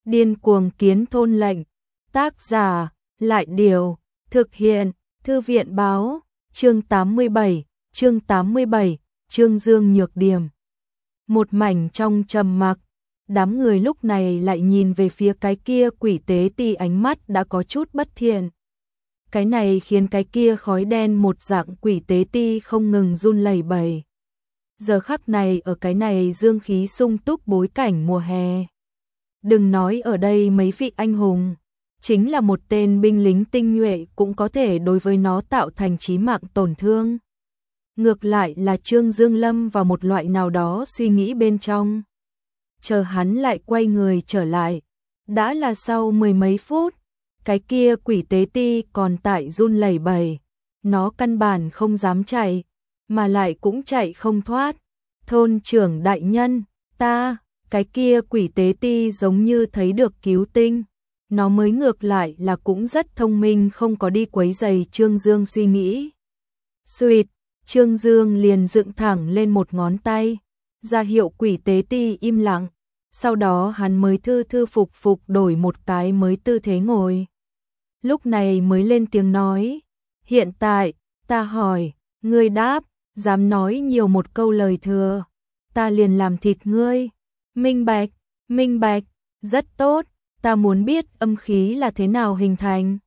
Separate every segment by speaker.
Speaker 1: Điên cuồng kiến thôn lệnh. Tác giả, Lại Điều. Thực hiện, Thư viện Báo. Chương 87, Trương Dương nhược điểm. Một mảnh trong trầm mặc, đám người lúc này lại nhìn về phía cái kia quỷ tế ti, ánh mắt đã có chút bất thiện. Cái này khiến cái kia khói đen một dạng quỷ tế ti không ngừng run lẩy bẩy. Giờ khắc này ở cái này dương khí sung túc bối cảnh mùa hè. Đừng nói ở đây mấy vị anh hùng, chính là một tên binh lính tinh nhuệ cũng có thể đối với nó tạo thành chí mạng tổn thương. Ngược lại là Trương Dương lâm vào một loại nào đó suy nghĩ bên trong. Chờ hắn lại quay người trở lại, đã là sau mười mấy phút, cái kia quỷ tế ti còn tại run lẩy bẩy, nó căn bản không dám chạy, mà lại cũng chạy không thoát. Thôn trưởng đại nhân, cái kia quỷ tế ti giống như thấy được cứu tinh, nó mới ngược lại là cũng rất thông minh, không có đi quấy rầy Trương Dương suy nghĩ. Xuỵt, Trương Dương liền dựng thẳng lên một ngón tay, ra hiệu quỷ tế ti im lặng, sau đó hắn mới thư thư phục phục đổi một cái mới tư thế ngồi. Lúc này mới lên tiếng nói, hiện tại, ta hỏi, ngươi đáp, dám nói nhiều một câu lời thừa, ta liền làm thịt ngươi. Minh bạch, rất tốt, ta muốn biết âm khí là thế nào hình thành.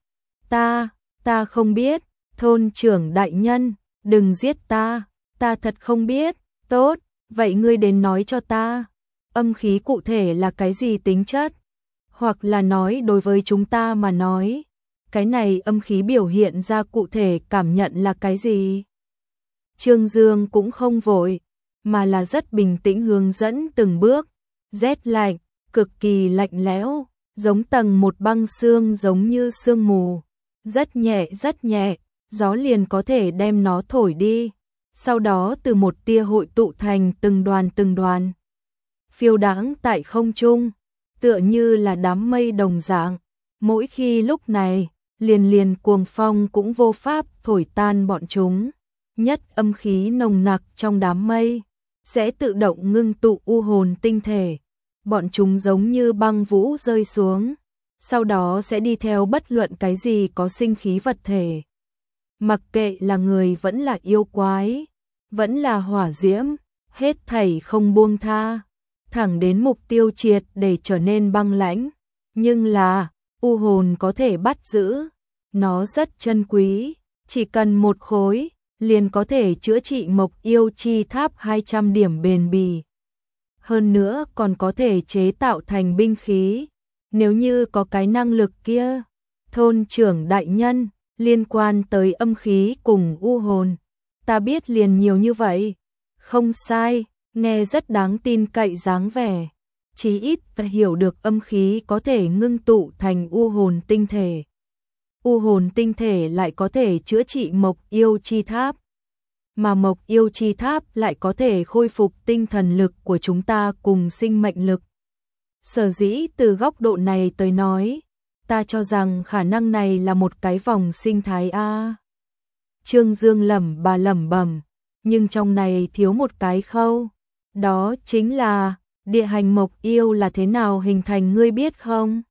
Speaker 1: Ta không biết, thôn trưởng đại nhân, đừng giết ta thật không biết. Tốt, vậy ngươi đến nói cho ta, âm khí cụ thể là cái gì tính chất? Hoặc là nói đối với chúng ta mà nói, cái này âm khí biểu hiện ra cụ thể cảm nhận là cái gì? Trương Dương cũng không vội, mà là rất bình tĩnh hướng dẫn từng bước. Rét lạnh, cực kỳ lạnh lẽo, giống tầng một băng sương, giống như sương mù. Rất nhẹ, gió liền có thể đem nó thổi đi. Sau đó từ một tia hội tụ thành từng đoàn. Phiêu đãng tại không trung, tựa như là đám mây đồng dạng. Mỗi khi lúc này, liền cuồng phong cũng vô pháp thổi tan bọn chúng. Nhất âm khí nồng nặc trong đám mây sẽ tự động ngưng tụ u hồn tinh thể. Bọn chúng giống như băng vũ rơi xuống, sau đó sẽ đi theo bất luận cái gì có sinh khí vật thể. Mặc kệ là người vẫn là yêu quái, vẫn là hỏa diễm, hết thảy không buông tha, thẳng đến mục tiêu triệt để trở nên băng lãnh. Nhưng là, u hồn có thể bắt giữ, nó rất chân quý, chỉ cần một khối, liền có thể chữa trị Mộc Yêu Chi Tháp 200 điểm bền bỉ. Hơn nữa còn có thể chế tạo thành binh khí, nếu như có cái năng lực kia. Thôn trưởng đại nhân, liên quan tới âm khí cùng u hồn, ta biết liền nhiều như vậy. Không sai, nghe rất đáng tin cậy dáng vẻ. Chí ít ta hiểu được âm khí có thể ngưng tụ thành u hồn tinh thể. U hồn tinh thể lại có thể chữa trị Mộc Yêu Chi Tháp, mà Mộc Yêu Chi Tháp lại có thể khôi phục tinh thần lực của chúng ta cùng sinh mệnh lực. Sở dĩ từ góc độ này tới nói, ta cho rằng khả năng này là một cái vòng sinh thái a. Trương Dương lẩm bẩm, nhưng trong này thiếu một cái khâu, đó chính là địa hành Mộc Yêu là thế nào hình thành, ngươi biết không?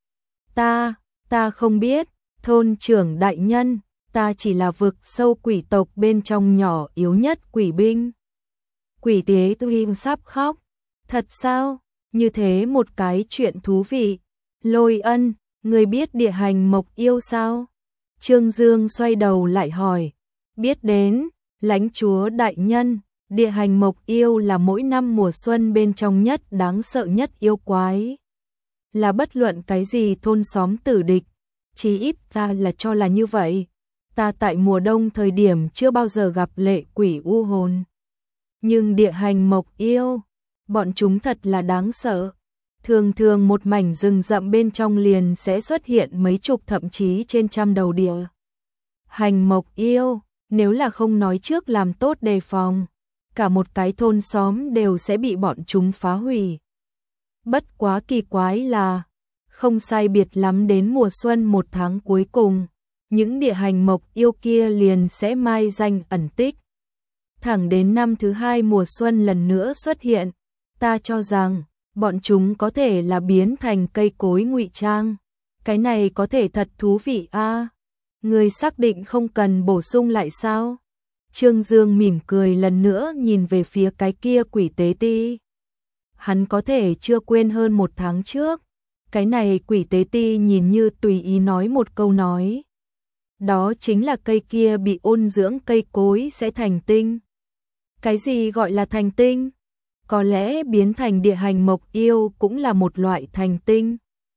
Speaker 1: Ta không biết, thôn trưởng đại nhân, ta chỉ là vực sâu quỷ tộc bên trong nhỏ yếu nhất quỷ binh. Quỷ tế Tuyên sắp khóc. Thật sao? Như thế một cái chuyện thú vị. Lôi Ân, ngươi biết địa hành Mộc Yêu sao? Trương Dương xoay đầu lại hỏi. Biết đến, lãnh chúa đại nhân, địa hành Mộc Yêu là mỗi năm mùa xuân bên trong nhất đáng sợ nhất yêu quái. Là bất luận cái gì thôn xóm tử địch, chí ít ta là cho là như vậy. Ta tại mùa đông thời điểm chưa bao giờ gặp lệ quỷ u hồn. Nhưng địa hành Mộc Yêu, bọn chúng thật là đáng sợ. Thường một mảnh rừng rậm bên trong liền sẽ xuất hiện mấy chục thậm chí trên trăm đầu địa hành Mộc Yêu. Nếu là không nói trước làm tốt đề phòng, cả một cái thôn xóm đều sẽ bị bọn chúng phá hủy. Bất quá kỳ quái là, không sai biệt lắm đến mùa xuân một tháng cuối cùng, những địa hành Mộc Yêu kia liền sẽ mai danh ẩn tích. Thẳng đến năm thứ hai mùa xuân lần nữa xuất hiện, ta cho rằng Bọn chúng có thể là biến thành cây cối ngụy trang. Cái này có thể thật thú vị a. Người xác định không cần bổ sung lại sao? Trương Dương mỉm cười lần nữa nhìn về phía cái kia quỷ tế ti. Hắn có thể chưa quên hơn 1 tháng trước. Cái này quỷ tế ti nhìn như tùy ý nói một câu nói. Đó chính là cây kia bị ôn dưỡng cây cối sẽ thành tinh. Cái gì gọi là thành tinh? Có lẽ biến thành địa hành mộc yêu cũng là một loại thành tinh.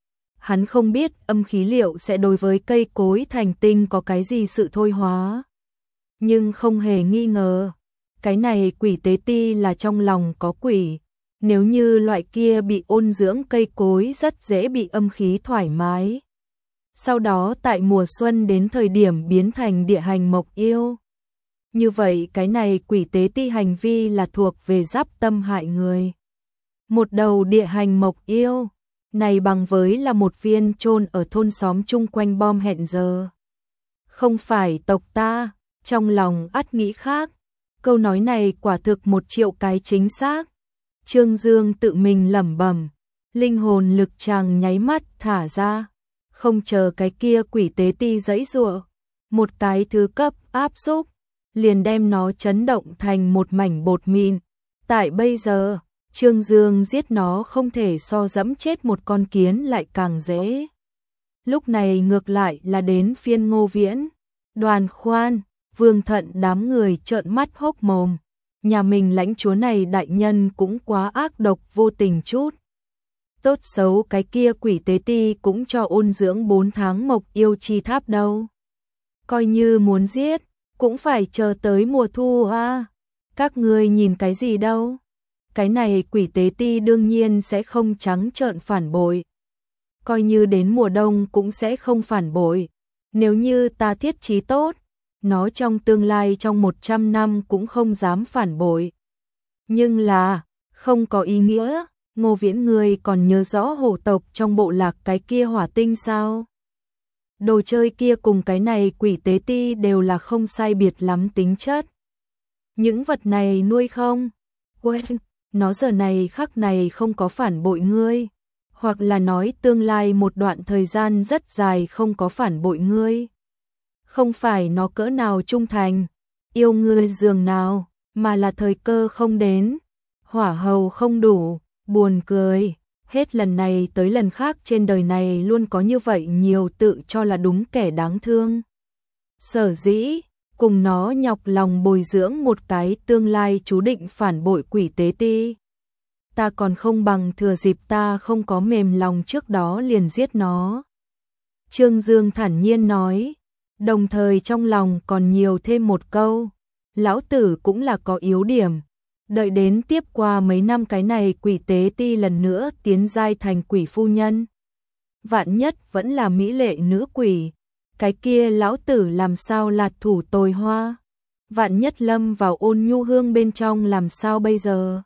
Speaker 1: Hắn không biết âm khí liệu sẽ đối với cây cối thành tinh có cái gì sự thôi hóa. Nhưng không hề nghi ngờ, cái này quỷ tế ti là trong lòng có quỷ. Nếu như loại kia bị ôn dưỡng cây cối rất dễ bị âm khí thoải mái. Sau đó tại mùa xuân đến thời điểm biến thành địa hành mộc yêu. Như vậy cái này quỷ tế ti hành vi là thuộc về giáp tâm hại người. Một đầu địa hành mộc yêu, này bằng với là một viên chôn ở thôn xóm chung quanh bom hẹn giờ. Không phải tộc ta, trong lòng ắt nghĩ khác. Câu nói này quả thực 1.000.000 cái chính xác. Trương Dương tự mình lẩm bẩm, linh hồn lực chàng nháy mắt thả ra, không chờ cái kia quỷ tế ti giãy giụa, một cái thứ cấp áp xúc, liền đem nó chấn động thành một mảnh bột mịn. Tại bây giờ, Trương Dương giết nó không thể so dẫm chết một con kiến lại càng dễ. Lúc này ngược lại là đến phiên Ngô Viễn, Đoàn Khoan, Vương Thận đám người trợn mắt hốc mồm. Nhà mình lãnh chúa này đại nhân cũng quá ác độc vô tình chút. Tốt xấu cái kia quỷ tế ti cũng cho ôn dưỡng 4 tháng mộc yêu chi tháp đâu. Coi như muốn giết, cũng phải chờ tới mùa thu à. Các ngươi nhìn cái gì đâu. Cái này quỷ tế ti đương nhiên sẽ không trắng trợn phản bội. Coi như đến mùa đông cũng sẽ không phản bội. Nếu như ta thiết trí tốt, nó trong tương lai trong 100 năm cũng không dám phản bội. Nhưng là, không có ý nghĩa, Ngô Viễn người còn nhớ rõ hổ tộc trong bộ lạc cái kia hỏa tinh sao? Đồ chơi kia cùng cái này quỷ tế ti đều là không sai biệt lắm tính chất. Những vật này nuôi không? Quên, nó giờ này khắc này không có phản bội ngươi. Hoặc là nói tương lai một đoạn thời gian rất dài không có phản bội ngươi. Không phải nó cỡ nào trung thành, yêu ngươi giường nào, mà là thời cơ không đến, hỏa hầu không đủ, buồn cười. Hết lần này tới lần khác trên đời này luôn có như vậy nhiều tự cho là đúng kẻ đáng thương. Sở dĩ, cùng nó nhọc lòng bồi dưỡng một cái tương lai chú định phản bội quỷ tế ti. Ta còn không bằng thừa dịp ta không có mềm lòng trước đó liền giết nó. Trương Dương thản nhiên nói, đồng thời trong lòng còn nhiều thêm một câu, lão tử cũng là có yếu điểm. Đợi đến tiếp qua mấy năm cái này quỷ tế ti lần nữa tiến giai thành quỷ phu nhân. Vạn nhất vẫn là mỹ lệ nữ quỷ, cái kia lão tử làm sao lạt thủ tồi hoa. Vạn nhất lâm vào ôn nhu hương bên trong làm sao bây giờ?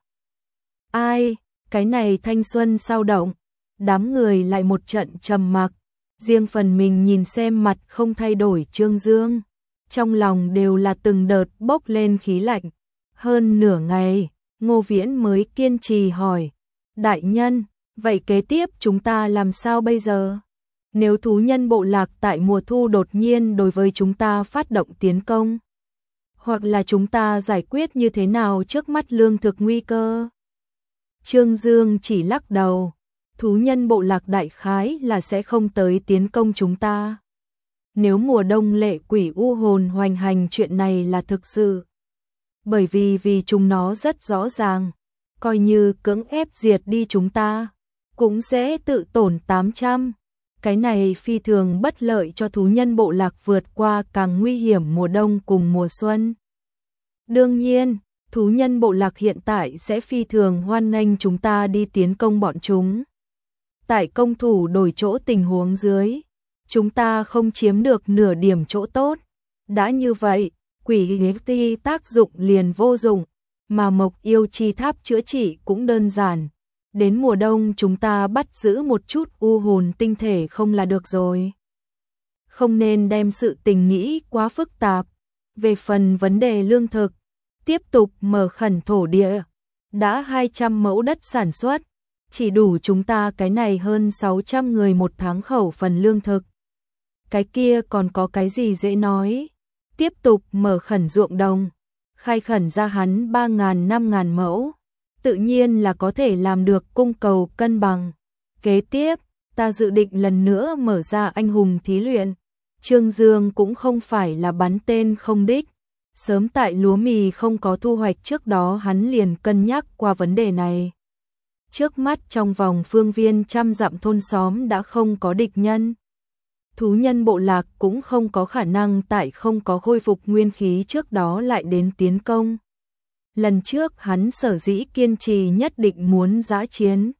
Speaker 1: Ai, cái này thanh xuân sao động, đám người lại một trận trầm mặc, riêng phần mình nhìn xem mặt không thay đổi Trương Dương, trong lòng đều là từng đợt bốc lên khí lạnh. Hơn nửa ngày, Ngô Viễn mới kiên trì hỏi, đại nhân, vậy kế tiếp chúng ta làm sao bây giờ? Nếu thú nhân bộ lạc tại mùa thu đột nhiên đối với chúng ta phát động tiến công, hoặc là chúng ta giải quyết như thế nào trước mắt lương thực nguy cơ? Trương Dương chỉ lắc đầu, thú nhân bộ lạc đại khái là sẽ không tới tiến công chúng ta. Nếu mùa đông lệ quỷ u hồn hoành hành chuyện này là thực sự. Bởi vì chúng nó rất rõ ràng, coi như cưỡng ép diệt đi chúng ta, cũng sẽ tự tổn 800. Cái này phi thường bất lợi cho thú nhân bộ lạc vượt qua càng nguy hiểm mùa đông cùng mùa xuân. Đương nhiên, thú nhân bộ lạc hiện tại sẽ phi thường hoan nghênh chúng ta đi tiến công bọn chúng. Tại công thủ đổi chỗ tình huống dưới, chúng ta không chiếm được nửa điểm chỗ tốt. Đã như vậy, quỷ ghế ti tác dụng liền vô dụng, mà mộc yêu chi tháp chữa trị cũng đơn giản. Đến mùa đông chúng ta bắt giữ một chút u hồn tinh thể không là được rồi. Không nên đem sự tình nghĩ quá phức tạp. Về phần vấn đề lương thực, tiếp tục mở khẩn thổ địa. Đã 200 mẫu đất sản xuất, chỉ đủ chúng ta cái này hơn 600 người một tháng khẩu phần lương thực. Cái kia còn có cái gì dễ nói. Tiếp tục mở khẩn ruộng đồng, khai khẩn ra hắn 3.000-5.000 mẫu, tự nhiên là có thể làm được cung cầu cân bằng. Kế tiếp, ta dự định lần nữa mở ra anh hùng thí luyện. Trương Dương cũng không phải là bắn tên không đích. Sớm tại lúa mì không có thu hoạch trước đó hắn liền cân nhắc qua vấn đề này. Trước mắt trong vòng phương viên 100 dặm thôn xóm đã không có địch nhân. Thú nhân bộ lạc cũng không có khả năng tại không có khôi phục nguyên khí trước đó lại đến tiến công. Lần trước hắn sở dĩ kiên trì nhất định muốn dã chiến,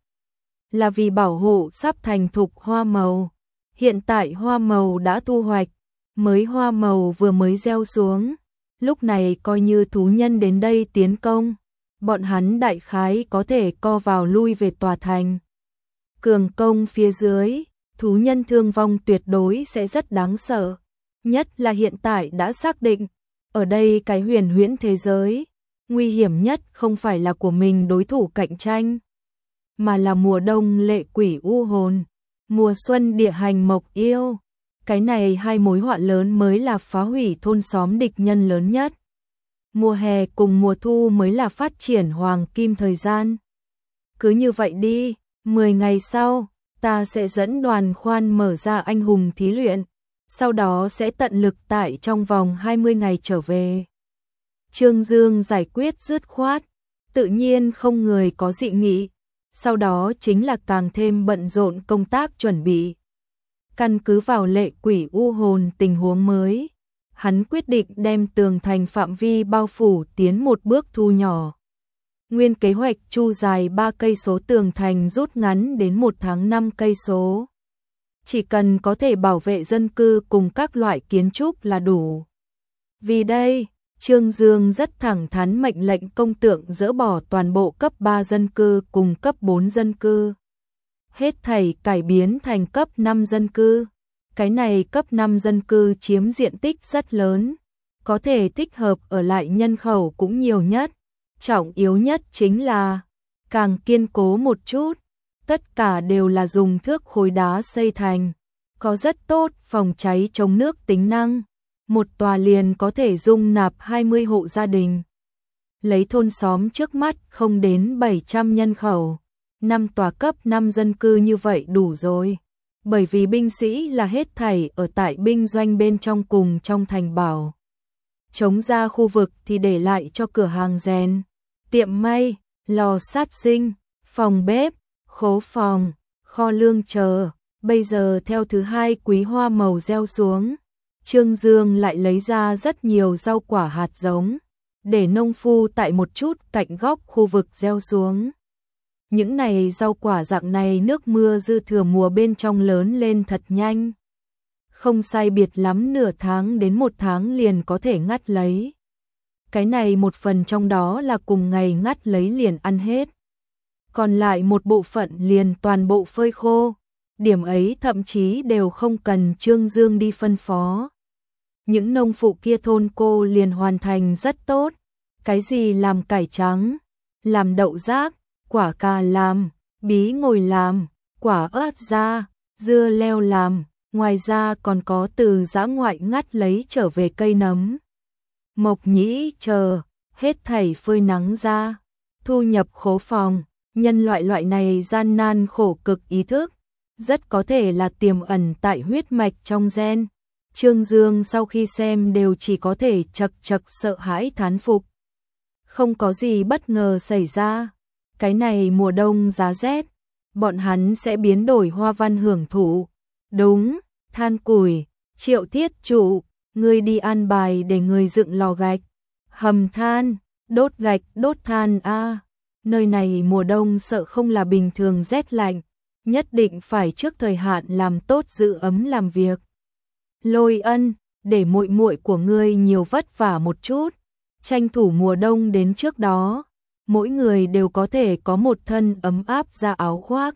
Speaker 1: là vì bảo hộ sắp thành thục hoa màu. Hiện tại hoa màu đã thu hoạch, mới hoa màu vừa mới gieo xuống. Lúc này coi như thú nhân đến đây tiến công, bọn hắn đại khái có thể co vào lui về tòa thành. Cường công phía dưới, thú nhân thương vong tuyệt đối sẽ rất đáng sợ. Nhất là hiện tại đã xác định, ở đây cái huyền huyễn thế giới, nguy hiểm nhất không phải là của mình đối thủ cạnh tranh, mà là mùa đông lệ quỷ u hồn, mùa xuân địa hành mộc yêu. Cái này hai mối họa lớn mới là phá hủy thôn xóm địch nhân lớn nhất. Mùa hè cùng mùa thu mới là phát triển hoàng kim thời gian. Cứ như vậy đi, 10 ngày sau, ta sẽ dẫn đoàn khoan mở ra anh hùng thí luyện, sau đó sẽ tận lực tại trong vòng 20 ngày trở về. Trương Dương giải quyết dứt khoát, tự nhiên không người có dị nghị, sau đó chính là càng thêm bận rộn công tác chuẩn bị. Căn cứ vào lệ quỷ u hồn tình huống mới, hắn quyết định đem tường thành phạm vi bao phủ tiến một bước thu nhỏ. Nguyên kế hoạch chu dài 3 cây số tường thành rút ngắn đến 1 tháng 5 cây số. Chỉ cần có thể bảo vệ dân cư cùng các loại kiến trúc là đủ. Vì đây, Trương Dương rất thẳng thắn mệnh lệnh công tượng dỡ bỏ toàn bộ cấp 3 dân cư cùng cấp 4 dân cư. Hết thảy cải biến thành cấp 5 dân cư. Cái này cấp 5 dân cư chiếm diện tích rất lớn, có thể thích hợp ở lại nhân khẩu cũng nhiều nhất. Trọng yếu nhất chính là càng kiên cố một chút, tất cả đều là dùng thước khối đá xây thành, có rất tốt phòng cháy chống nước tính năng. Một tòa liền có thể dung nạp 20 hộ gia đình. Lấy thôn xóm trước mắt không đến 700 nhân khẩu, 5 tòa cấp 5 dân cư như vậy đủ rồi. Bởi vì binh sĩ là hết thảy ở tại binh doanh bên trong cùng trong thành bảo. Chống ra khu vực thì để lại cho cửa hàng rèn, tiệm may, lò sát sinh, phòng bếp, khố phòng, kho lương chờ. Bây giờ theo thứ hai quý hoa màu gieo xuống, Trương Dương lại lấy ra rất nhiều rau quả hạt giống, để nông phu tại một chút cạnh góc khu vực gieo xuống. Những này rau quả dạng này nước mưa dư thừa mùa bên trong lớn lên thật nhanh. Không sai biệt lắm nửa tháng đến 1 tháng liền có thể ngắt lấy. Cái này một phần trong đó là cùng ngày ngắt lấy liền ăn hết. Còn lại một bộ phận liền toàn bộ phơi khô. Điểm ấy thậm chí đều không cần Trương Dương đi phân phó. Những nông phụ kia thôn cô liền hoàn thành rất tốt. Cái gì làm cải trắng, làm đậu rác, quả cà làm, bí ngồi làm, quả ớt ra, dưa leo làm, ngoài ra còn có từ dã ngoại ngắt lấy trở về cây nấm. Mộc nhĩ chờ, hết thảy phơi nắng ra, thu nhập khố phòng. Nhân loại này gian nan khổ cực ý thức, rất có thể là tiềm ẩn tại huyết mạch trong gen. Trương Dương sau khi xem đều chỉ có thể chật chật sợ hãi thán phục. Không có gì bất ngờ xảy ra. Cái này mùa đông giá rét, bọn hắn sẽ biến đổi hoa văn hưởng thụ. Đúng, than củi, Triệu Thiết Trụ, ngươi đi an bài để người dựng lò gạch, hầm than, đốt gạch, đốt than a. Nơi này mùa đông sợ không là bình thường rét lạnh, nhất định phải trước thời hạn làm tốt giữ ấm làm việc. Lôi Ân, để muội muội của ngươi nhiều vất vả một chút, tranh thủ mùa đông đến trước đó, mỗi người đều có thể có một thân ấm áp ra áo khoác.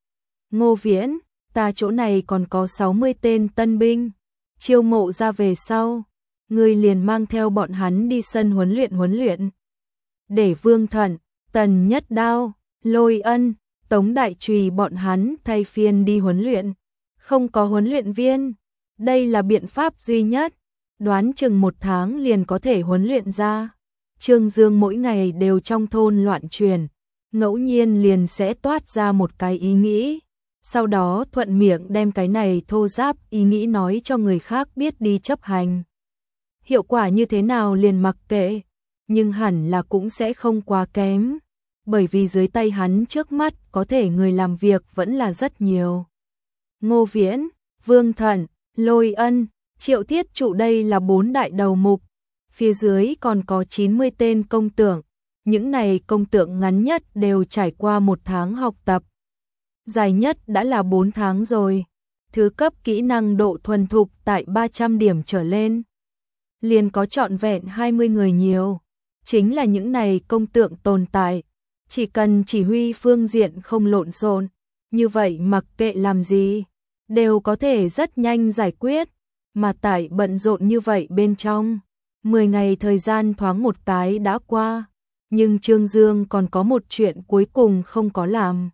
Speaker 1: Ngô Viễn, ta chỗ này còn có 60 tên tân binh, chiêu mộ ra về sau, ngươi liền mang theo bọn hắn đi sân huấn luyện. Để Vương Thận, Tần Nhất Đao, Lôi Ân, Tống Đại Trùy bọn hắn thay phiên đi huấn luyện. Không có huấn luyện viên, đây là biện pháp duy nhất, đoán chừng 1 tháng liền có thể huấn luyện ra. Trương Dương mỗi ngày đều trong thôn loạn truyền, ngẫu nhiên liền sẽ toát ra một cái ý nghĩ, sau đó thuận miệng đem cái này thô ráp ý nghĩ nói cho người khác biết đi chấp hành. Hiệu quả như thế nào liền mặc kệ, nhưng hẳn là cũng sẽ không quá kém, bởi vì dưới tay hắn trước mắt có thể người làm việc vẫn là rất nhiều. Ngô Viễn, Vương Thận, Lôi Ân, Triệu Thiết Trụ đây là 4 đại đầu mục, phía dưới còn có 90 tên công tượng, những này công tượng ngắn nhất đều trải qua 1 tháng học tập. Dài nhất đã là 4 tháng rồi, thứ cấp kỹ năng độ thuần thục tại 300 điểm trở lên. Liền có trọn vẹn 20 người nhiều, chính là những này công tượng tồn tại, chỉ cần chỉ huy phương diện không lộn xộn, như vậy mặc kệ làm gì, đều có thể rất nhanh giải quyết, mà tại bận rộn như vậy bên trong, 10 ngày thời gian thoáng một cái đã qua, nhưng Trương Dương còn có một chuyện cuối cùng không có làm.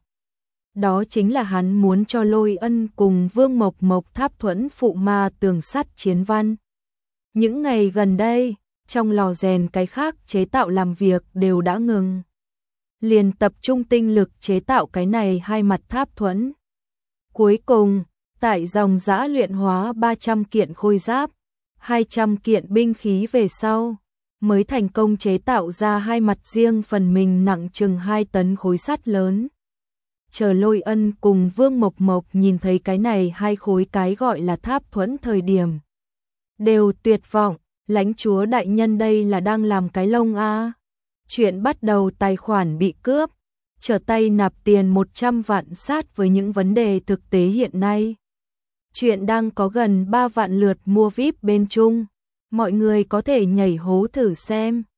Speaker 1: Đó chính là hắn muốn cho Lôi Ân cùng Vương Mộc Mộc tháp thuẫn phụ ma tường sắt chiến văn. Những ngày gần đây, trong lò rèn cái khác chế tạo làm việc đều đã ngừng. Liền tập trung tinh lực chế tạo cái này 2 mặt tháp thuẫn. Cuối cùng, tại dòng dã luyện hóa 300 kiện khôi giáp, 200 kiện binh khí về sau, mới thành công chế tạo ra 2 mặt riêng phần mình nặng chừng 2 tấn khối sắt lớn. Chờ Lôi Ân cùng Vương Mộc Mộc nhìn thấy cái này 2 khối cái gọi là tháp thuẫn thời điểm, đều tuyệt vọng, lãnh chúa đại nhân đây là đang làm cái lông a. Chuyện bắt đầu tài khoản bị cướp, trở tay nạp tiền 100 vạn sát với những vấn đề thực tế hiện nay. Chuyện đang có gần 3 vạn lượt mua VIP bên Trung, mọi người có thể nhảy hố thử xem.